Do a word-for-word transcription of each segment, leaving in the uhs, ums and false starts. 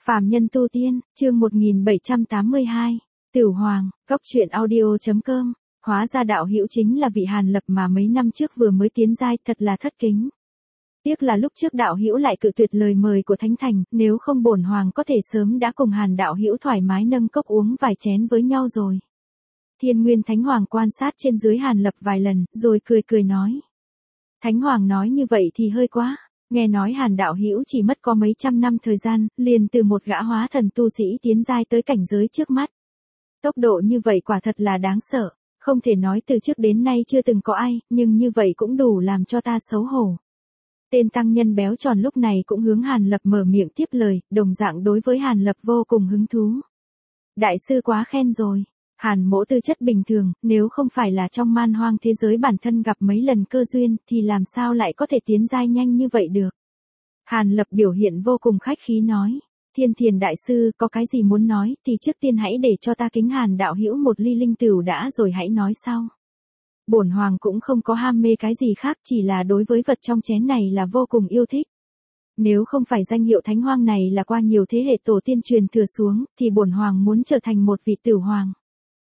Phàm nhân tu tiên, chương một nghìn bảy trăm tám mươi hai, Tửu Hoàng, Cốc truyện audio chấm com. Hóa ra đạo hữu chính là vị Hàn Lập mà mấy năm trước vừa mới tiến giai, thật là thất kính. Tiếc là lúc trước đạo hữu lại cự tuyệt lời mời của Thánh Thành, nếu không bổn hoàng có thể sớm đã cùng Hàn đạo hữu thoải mái nâng cốc uống vài chén với nhau rồi. Thiên Nguyên Thánh Hoàng quan sát trên dưới Hàn Lập vài lần, rồi cười cười nói. Thánh Hoàng nói như vậy thì hơi quá. Nghe nói Hàn đạo hữu chỉ mất có mấy trăm năm thời gian, liền từ một gã hóa thần tu sĩ tiến giai tới cảnh giới trước mắt. Tốc độ như vậy quả thật là đáng sợ, không thể nói từ trước đến nay chưa từng có ai, nhưng như vậy cũng đủ làm cho ta xấu hổ. Tên tăng nhân béo tròn lúc này cũng hướng Hàn Lập mở miệng tiếp lời, đồng dạng đối với Hàn Lập vô cùng hứng thú. Đại sư quá khen rồi. Hàn mỗ tư chất bình thường, nếu không phải là trong man hoang thế giới bản thân gặp mấy lần cơ duyên, thì làm sao lại có thể tiến giai nhanh như vậy được. Hàn Lập biểu hiện vô cùng khách khí nói, Thiên Thiền đại sư có cái gì muốn nói, thì trước tiên hãy để cho ta kính Hàn đạo hữu một ly linh tửu đã rồi hãy nói sau. Bổn hoàng cũng không có ham mê cái gì khác, chỉ là đối với vật trong chén này là vô cùng yêu thích. Nếu không phải danh hiệu Thánh Hoàng này là qua nhiều thế hệ tổ tiên truyền thừa xuống, thì bổn hoàng muốn trở thành một vị Tửu Hoàng.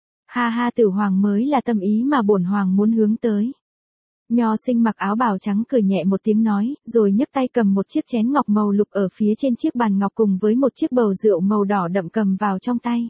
Ha ha, Tửu Hoàng mới là tâm ý mà bổn hoàng muốn hướng tới. Nho sinh mặc áo bào trắng cười nhẹ một tiếng nói, rồi nhấc tay cầm một chiếc chén ngọc màu lục ở phía trên chiếc bàn ngọc cùng với một chiếc bầu rượu màu đỏ đậm cầm vào trong tay.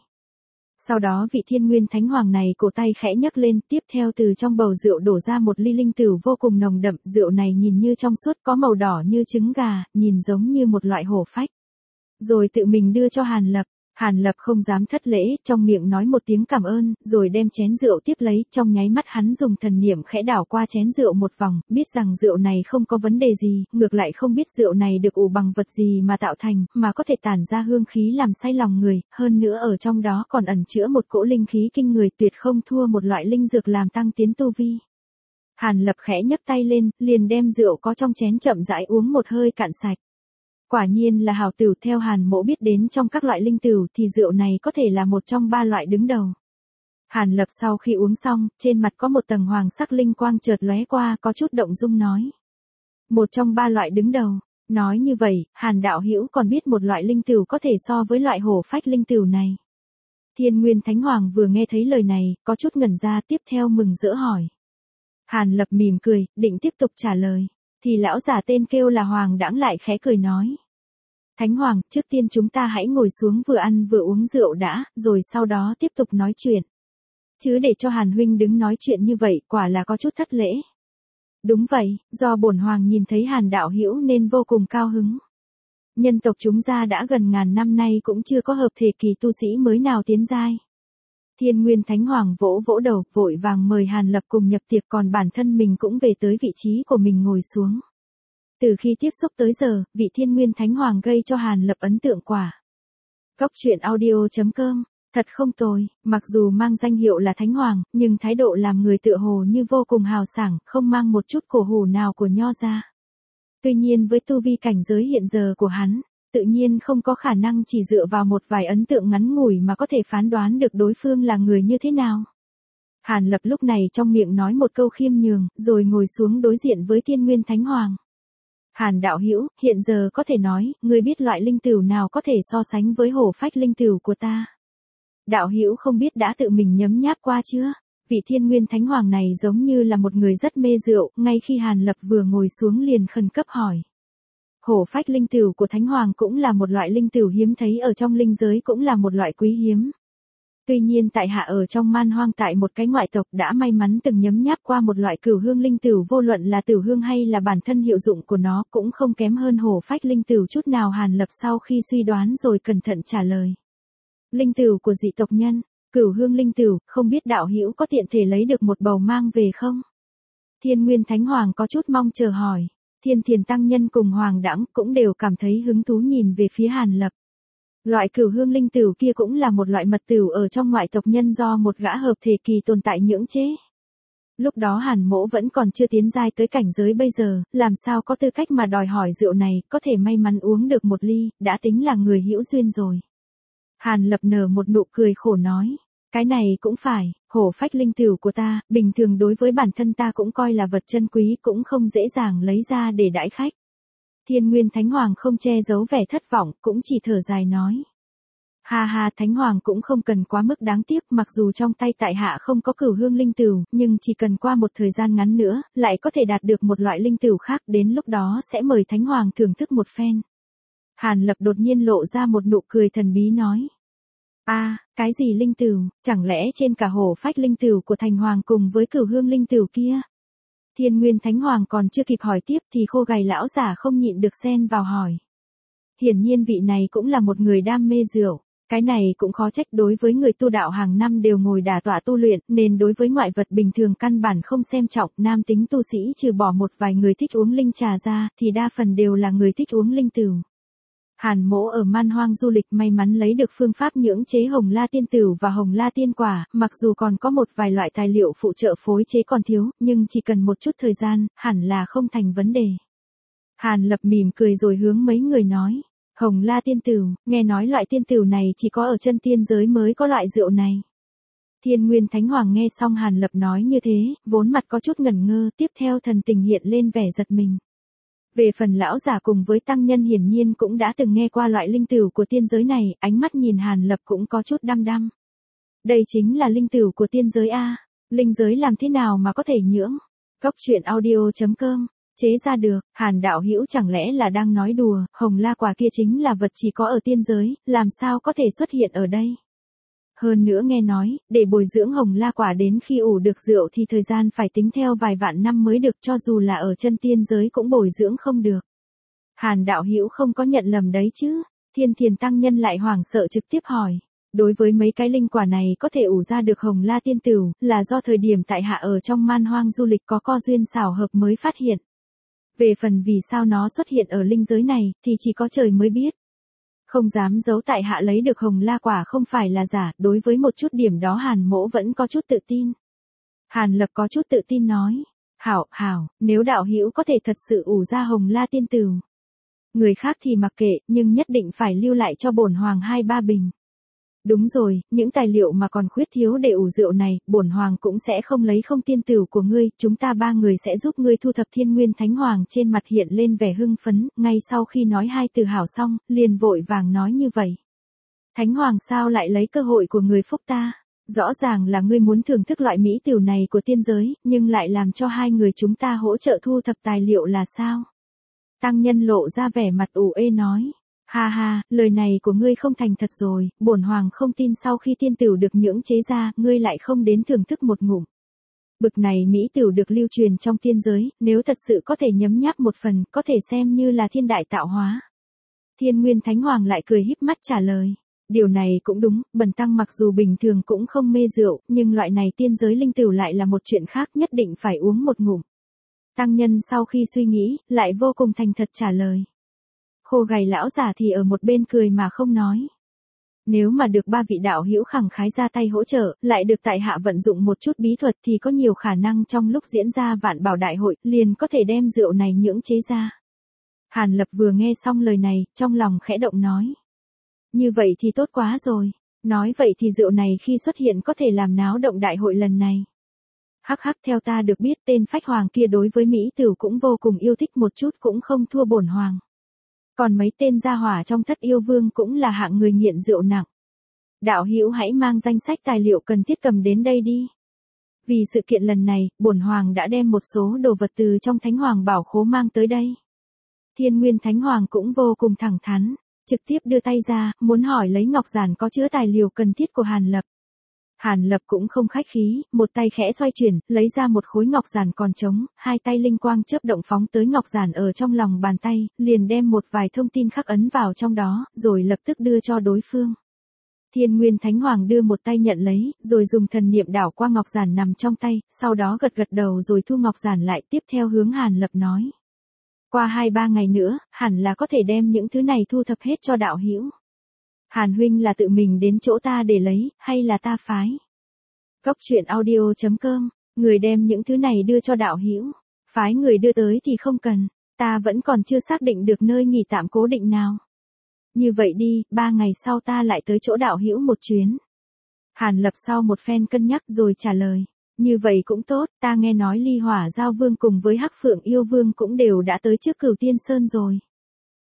Sau đó vị Thiên Nguyên Thánh Hoàng này cổ tay khẽ nhấc lên, tiếp theo từ trong bầu rượu đổ ra một ly linh tửu vô cùng nồng đậm, rượu này nhìn như trong suốt có màu đỏ như trứng gà, nhìn giống như một loại hổ phách. Rồi tự mình đưa cho Hàn Lập. Hàn Lập không dám thất lễ, trong miệng nói một tiếng cảm ơn, rồi đem chén rượu tiếp lấy, trong nháy mắt hắn dùng thần niệm khẽ đảo qua chén rượu một vòng, biết rằng rượu này không có vấn đề gì, ngược lại không biết rượu này được ủ bằng vật gì mà tạo thành, mà có thể tản ra hương khí làm say lòng người, hơn nữa ở trong đó còn ẩn chứa một cỗ linh khí kinh người, tuyệt không thua một loại linh dược làm tăng tiến tu vi. Hàn Lập khẽ nhấc tay lên, liền đem rượu có trong chén chậm rãi uống một hơi cạn sạch. Quả nhiên là hảo tửu, theo Hàn mỗ biết đến trong các loại linh tửu thì rượu này có thể là một trong ba loại đứng đầu. Hàn Lập sau khi uống xong, trên mặt có một tầng hoàng sắc linh quang chợt lóe qua, có chút động dung nói. Một trong ba loại đứng đầu. Nói như vậy, Hàn đạo hữu còn biết một loại linh tửu có thể so với loại hổ phách linh tửu này. Thiên Nguyên Thánh Hoàng vừa nghe thấy lời này, có chút ngẩn ra, tiếp theo mừng rỡ hỏi. Hàn Lập mỉm cười, định tiếp tục trả lời. Thì lão giả tên kêu là Hoàng Đãng lại khẽ cười nói. Thánh Hoàng, trước tiên chúng ta hãy ngồi xuống vừa ăn vừa uống rượu đã, rồi sau đó tiếp tục nói chuyện. Chứ để cho Hàn huynh đứng nói chuyện như vậy, quả là có chút thất lễ. Đúng vậy, do bổn hoàng nhìn thấy Hàn đạo hữu nên vô cùng cao hứng. Nhân tộc chúng ta đã gần ngàn năm nay cũng chưa có hợp thể kỳ tu sĩ mới nào tiến giai. Thiên Nguyên Thánh Hoàng vỗ vỗ đầu, vội vàng mời Hàn Lập cùng nhập tiệc, còn bản thân mình cũng về tới vị trí của mình ngồi xuống. Từ khi tiếp xúc tới giờ, vị Thiên Nguyên Thánh Hoàng gây cho Hàn Lập ấn tượng quả. Cốc truyện audio chấm com, thật không tồi, mặc dù mang danh hiệu là Thánh Hoàng, nhưng thái độ làm người tựa hồ như vô cùng hào sảng, không mang một chút cổ hủ nào của nho ra. Tuy nhiên với tu vi cảnh giới hiện giờ của hắn, tự nhiên không có khả năng chỉ dựa vào một vài ấn tượng ngắn ngủi mà có thể phán đoán được đối phương là người như thế nào. Hàn Lập lúc này trong miệng nói một câu khiêm nhường, rồi ngồi xuống đối diện với Thiên Nguyên Thánh Hoàng. Hàn đạo hữu, hiện giờ có thể nói, ngươi biết loại linh tửu nào có thể so sánh với hổ phách linh tửu của ta? Đạo hữu không biết đã tự mình nhấm nháp qua chưa? Vị Thiên Nguyên Thánh Hoàng này giống như là một người rất mê rượu, ngay khi Hàn Lập vừa ngồi xuống liền khẩn cấp hỏi. Hổ phách linh tửu của Thánh Hoàng cũng là một loại linh tửu hiếm thấy ở trong linh giới, cũng là một loại quý hiếm. Tuy nhiên tại hạ ở trong man hoang tại một cái ngoại tộc đã may mắn từng nhấm nháp qua một loại cửu hương linh tửu, vô luận là tửu hương hay là bản thân hiệu dụng của nó cũng không kém hơn hổ phách linh tửu chút nào. Hàn Lập sau khi suy đoán rồi cẩn thận trả lời. Linh tửu của dị tộc nhân, cửu hương linh tửu, không biết đạo hữu có tiện thể lấy được một bầu mang về không? Thiên Nguyên Thánh Hoàng có chút mong chờ hỏi. Thiên Thiền tăng nhân cùng Hoàng Đãng cũng đều cảm thấy hứng thú nhìn về phía Hàn Lập. Loại cửu hương linh tửu kia cũng là một loại mật tửu ở trong ngoại tộc nhân do một gã hợp thể kỳ tồn tại nhưỡng chế. Lúc đó Hàn mỗ vẫn còn chưa tiến giai tới cảnh giới bây giờ, làm sao có tư cách mà đòi hỏi rượu này, có thể may mắn uống được một ly, đã tính là người hữu duyên rồi. Hàn Lập nở một nụ cười khổ nói. Cái này cũng phải, hổ phách linh tửu của ta, bình thường đối với bản thân ta cũng coi là vật chân quý, cũng không dễ dàng lấy ra để đãi khách. Thiên Nguyên Thánh Hoàng không che giấu vẻ thất vọng, cũng chỉ thở dài nói. Ha ha, Thánh Hoàng cũng không cần quá mức đáng tiếc, mặc dù trong tay tại hạ không có cửu hương linh tửu, nhưng chỉ cần qua một thời gian ngắn nữa, lại có thể đạt được một loại linh tửu khác, đến lúc đó sẽ mời Thánh Hoàng thưởng thức một phen. Hàn Lập đột nhiên lộ ra một nụ cười thần bí nói. A, à, cái gì linh tửu, chẳng lẽ trên cả hổ phách linh tửu của Thành Hoàng cùng với cửu hương linh tửu kia? Thiên Nguyên Thánh Hoàng còn chưa kịp hỏi tiếp thì khô gầy lão giả không nhịn được xen vào hỏi. Hiển nhiên vị này cũng là một người đam mê rượu. Cái này cũng khó trách, đối với người tu đạo hàng năm đều ngồi đả tọa tu luyện, nên đối với ngoại vật bình thường căn bản không xem trọng, nam tính tu sĩ trừ bỏ một vài người thích uống linh trà ra, thì đa phần đều là người thích uống linh tửu. Hàn Mỗ ở Man Hoang du lịch may mắn lấy được phương pháp nhưỡng chế Hồng La Tiên Tửu và Hồng La Tiên Quả, mặc dù còn có một vài loại tài liệu phụ trợ phối chế còn thiếu, nhưng chỉ cần một chút thời gian, hẳn là không thành vấn đề. Hàn Lập mỉm cười rồi hướng mấy người nói. Hồng La Tiên Tửu, nghe nói loại tiên tửu này chỉ có ở chân tiên giới mới có loại rượu này. Thiên Nguyên Thánh Hoàng nghe xong Hàn Lập nói như thế, vốn mặt có chút ngẩn ngơ, tiếp theo thần tình hiện lên vẻ giật mình. Về phần lão giả cùng với tăng nhân hiển nhiên cũng đã từng nghe qua loại linh tửu của tiên giới này, ánh mắt nhìn Hàn Lập cũng có chút đăm đăm. Đây chính là linh tửu của tiên giới a, linh giới làm thế nào mà có thể nhưỡng? Cốc truyện audio chấm com chế ra được, Hàn đạo hữu chẳng lẽ là đang nói đùa, Hồng La quả kia chính là vật chỉ có ở tiên giới, làm sao có thể xuất hiện ở đây? Hơn nữa nghe nói, để bồi dưỡng Hồng La quả đến khi ủ được rượu thì thời gian phải tính theo vài vạn năm mới được, cho dù là ở chân tiên giới cũng bồi dưỡng không được. Hàn đạo hữu không có nhận lầm đấy chứ? Thiên Thiền tăng nhân lại hoảng sợ trực tiếp hỏi. Đối với mấy cái linh quả này có thể ủ ra được Hồng La Tiên Tửu, là do thời điểm tại hạ ở trong Man Hoang du lịch có co duyên xảo hợp mới phát hiện. Về phần vì sao nó xuất hiện ở linh giới này, thì chỉ có trời mới biết. Không dám giấu, tại hạ lấy được Hồng La quả không phải là giả, đối với một chút điểm đó Hàn Mỗ vẫn có chút tự tin. Hàn Lập có chút tự tin nói, hảo, hảo, nếu đạo hữu có thể thật sự ủ ra Hồng La Tiên Tửu. Người khác thì mặc kệ, nhưng nhất định phải lưu lại cho bổn hoàng hai ba bình. Đúng rồi, những tài liệu mà còn khuyết thiếu để ủ rượu này, bổn hoàng cũng sẽ không lấy không tiên tửu của ngươi, chúng ta ba người sẽ giúp ngươi thu thập. Thiên Nguyên Thánh Hoàng trên mặt hiện lên vẻ hưng phấn, ngay sau khi nói hai từ hảo xong, liền vội vàng nói như vậy. Thánh Hoàng sao lại lấy cơ hội của người phúc ta? Rõ ràng là ngươi muốn thưởng thức loại mỹ tửu này của tiên giới, nhưng lại làm cho hai người chúng ta hỗ trợ thu thập tài liệu là sao? Tăng nhân lộ ra vẻ mặt ủ ê nói. Ha ha, lời này của ngươi không thành thật rồi, bổn hoàng không tin sau khi tiên tửu được nhưỡng chế ra, ngươi lại không đến thưởng thức một ngụm. Bực này mỹ tửu được lưu truyền trong tiên giới, nếu thật sự có thể nhấm nháp một phần, có thể xem như là thiên đại tạo hóa. Thiên Nguyên Thánh Hoàng lại cười híp mắt trả lời. Điều này cũng đúng, bần tăng mặc dù bình thường cũng không mê rượu, nhưng loại này tiên giới linh tửu lại là một chuyện khác, nhất định phải uống một ngụm. Tăng nhân sau khi suy nghĩ, lại vô cùng thành thật trả lời. Khô gầy lão giả thì ở một bên cười mà không nói. Nếu mà được ba vị đạo hữu khẳng khái ra tay hỗ trợ, lại được tại hạ vận dụng một chút bí thuật thì có nhiều khả năng trong lúc diễn ra vạn bảo đại hội, liền có thể đem rượu này nhưỡng chế ra. Hàn Lập vừa nghe xong lời này, trong lòng khẽ động nói. Như vậy thì tốt quá rồi. Nói vậy thì rượu này khi xuất hiện có thể làm náo động đại hội lần này. Hắc hắc, theo ta được biết tên phách hoàng kia đối với mỹ tửu cũng vô cùng yêu thích, một chút cũng không thua bổn hoàng. Còn mấy tên gia hỏa trong Thất Yêu Vương cũng là hạng người nghiện rượu nặng. Đạo hữu hãy mang danh sách tài liệu cần thiết cầm đến đây đi. Vì sự kiện lần này, bổn hoàng đã đem một số đồ vật từ trong Thánh Hoàng bảo khố mang tới đây. Thiên Nguyên Thánh Hoàng cũng vô cùng thẳng thắn, trực tiếp đưa tay ra, muốn hỏi lấy ngọc giản có chứa tài liệu cần thiết của Hàn Lập. Hàn Lập cũng không khách khí, một tay khẽ xoay chuyển, lấy ra một khối ngọc giản còn trống, hai tay linh quang chớp động phóng tới ngọc giản ở trong lòng bàn tay, liền đem một vài thông tin khắc ấn vào trong đó, rồi lập tức đưa cho đối phương. Thiên Nguyên Thánh Hoàng đưa một tay nhận lấy, rồi dùng thần niệm đảo qua ngọc giản nằm trong tay, sau đó gật gật đầu rồi thu ngọc giản lại, tiếp theo hướng Hàn Lập nói. Qua hai ba ngày nữa, hẳn là có thể đem những thứ này thu thập hết cho đạo hữu. Hàn huynh là tự mình đến chỗ ta để lấy, hay là ta phái? Cốc truyện audio chấm com, người đem những thứ này đưa cho đạo hữu, phái người đưa tới thì không cần, ta vẫn còn chưa xác định được nơi nghỉ tạm cố định nào. Như vậy đi, ba ngày sau ta lại tới chỗ đạo hữu một chuyến. Hàn Lập sau một phen cân nhắc rồi trả lời, như vậy cũng tốt, ta nghe nói Ly Hỏa Giao Vương cùng với Hắc Phượng Yêu Vương cũng đều đã tới trước Cửu Tiên Sơn rồi.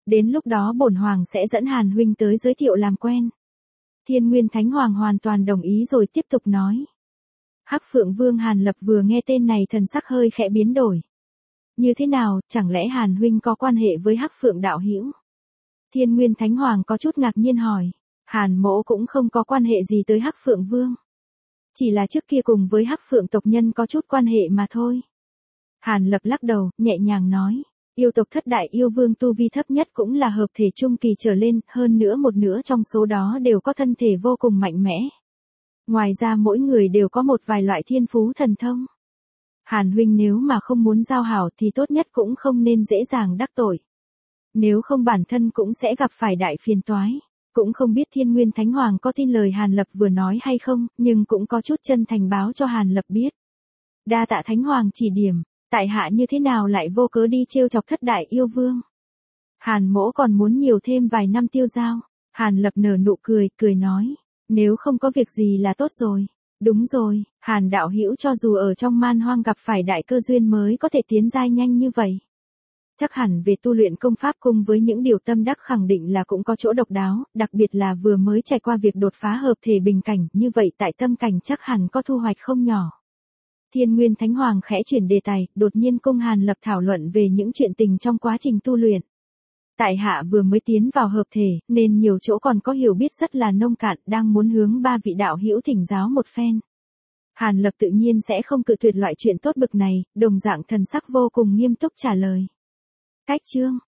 Đến lúc đó bổn hoàng sẽ dẫn Hàn huynh tới giới thiệu làm quen. Thiên Nguyên Thánh Hoàng hoàn toàn đồng ý rồi tiếp tục nói. Hắc Phượng Vương Hàn Lập vừa nghe tên này thần sắc hơi khẽ biến đổi. Như thế nào, chẳng lẽ Hàn huynh có quan hệ với Hắc Phượng đạo hữu? Thiên Nguyên Thánh Hoàng có chút ngạc nhiên hỏi. Hàn mỗ cũng không có quan hệ gì tới Hắc Phượng Vương. Chỉ là trước kia cùng với Hắc Phượng tộc nhân có chút quan hệ mà thôi. Hàn Lập lắc đầu, nhẹ nhàng nói. Yêu tộc thất đại yêu vương tu vi thấp nhất cũng là hợp thể trung kỳ trở lên, hơn nữa một nửa trong số đó đều có thân thể vô cùng mạnh mẽ. Ngoài ra mỗi người đều có một vài loại thiên phú thần thông. Hàn huynh nếu mà không muốn giao hảo thì tốt nhất cũng không nên dễ dàng đắc tội. Nếu không bản thân cũng sẽ gặp phải đại phiền toái. Cũng không biết Thiên Nguyên Thánh Hoàng có tin lời Hàn Lập vừa nói hay không, nhưng cũng có chút chân thành báo cho Hàn Lập biết. Đa tạ Thánh Hoàng chỉ điểm, tại hạ như thế nào lại vô cớ đi trêu chọc thất đại yêu vương. Hàn mỗ còn muốn nhiều thêm vài năm tiêu giao. Hàn Lập nở nụ cười, cười nói. Nếu không có việc gì là tốt rồi. Đúng rồi, Hàn đạo hữu cho dù ở trong man hoang gặp phải đại cơ duyên mới có thể tiến giai nhanh như vậy. Chắc hẳn về tu luyện công pháp cùng với những điều tâm đắc khẳng định là cũng có chỗ độc đáo, đặc biệt là vừa mới trải qua việc đột phá hợp thể bình cảnh, như vậy tại tâm cảnh chắc hẳn có thu hoạch không nhỏ. Thiên Nguyên Thánh Hoàng khẽ chuyển đề tài, đột nhiên cung Hàn Lập thảo luận về những chuyện tình trong quá trình tu luyện. Tại hạ vừa mới tiến vào hợp thể, nên nhiều chỗ còn có hiểu biết rất là nông cạn, đang muốn hướng ba vị đạo hữu thỉnh giáo một phen. Hàn Lập tự nhiên sẽ không cự tuyệt loại chuyện tốt bực này, đồng dạng thần sắc vô cùng nghiêm túc trả lời. Cách chương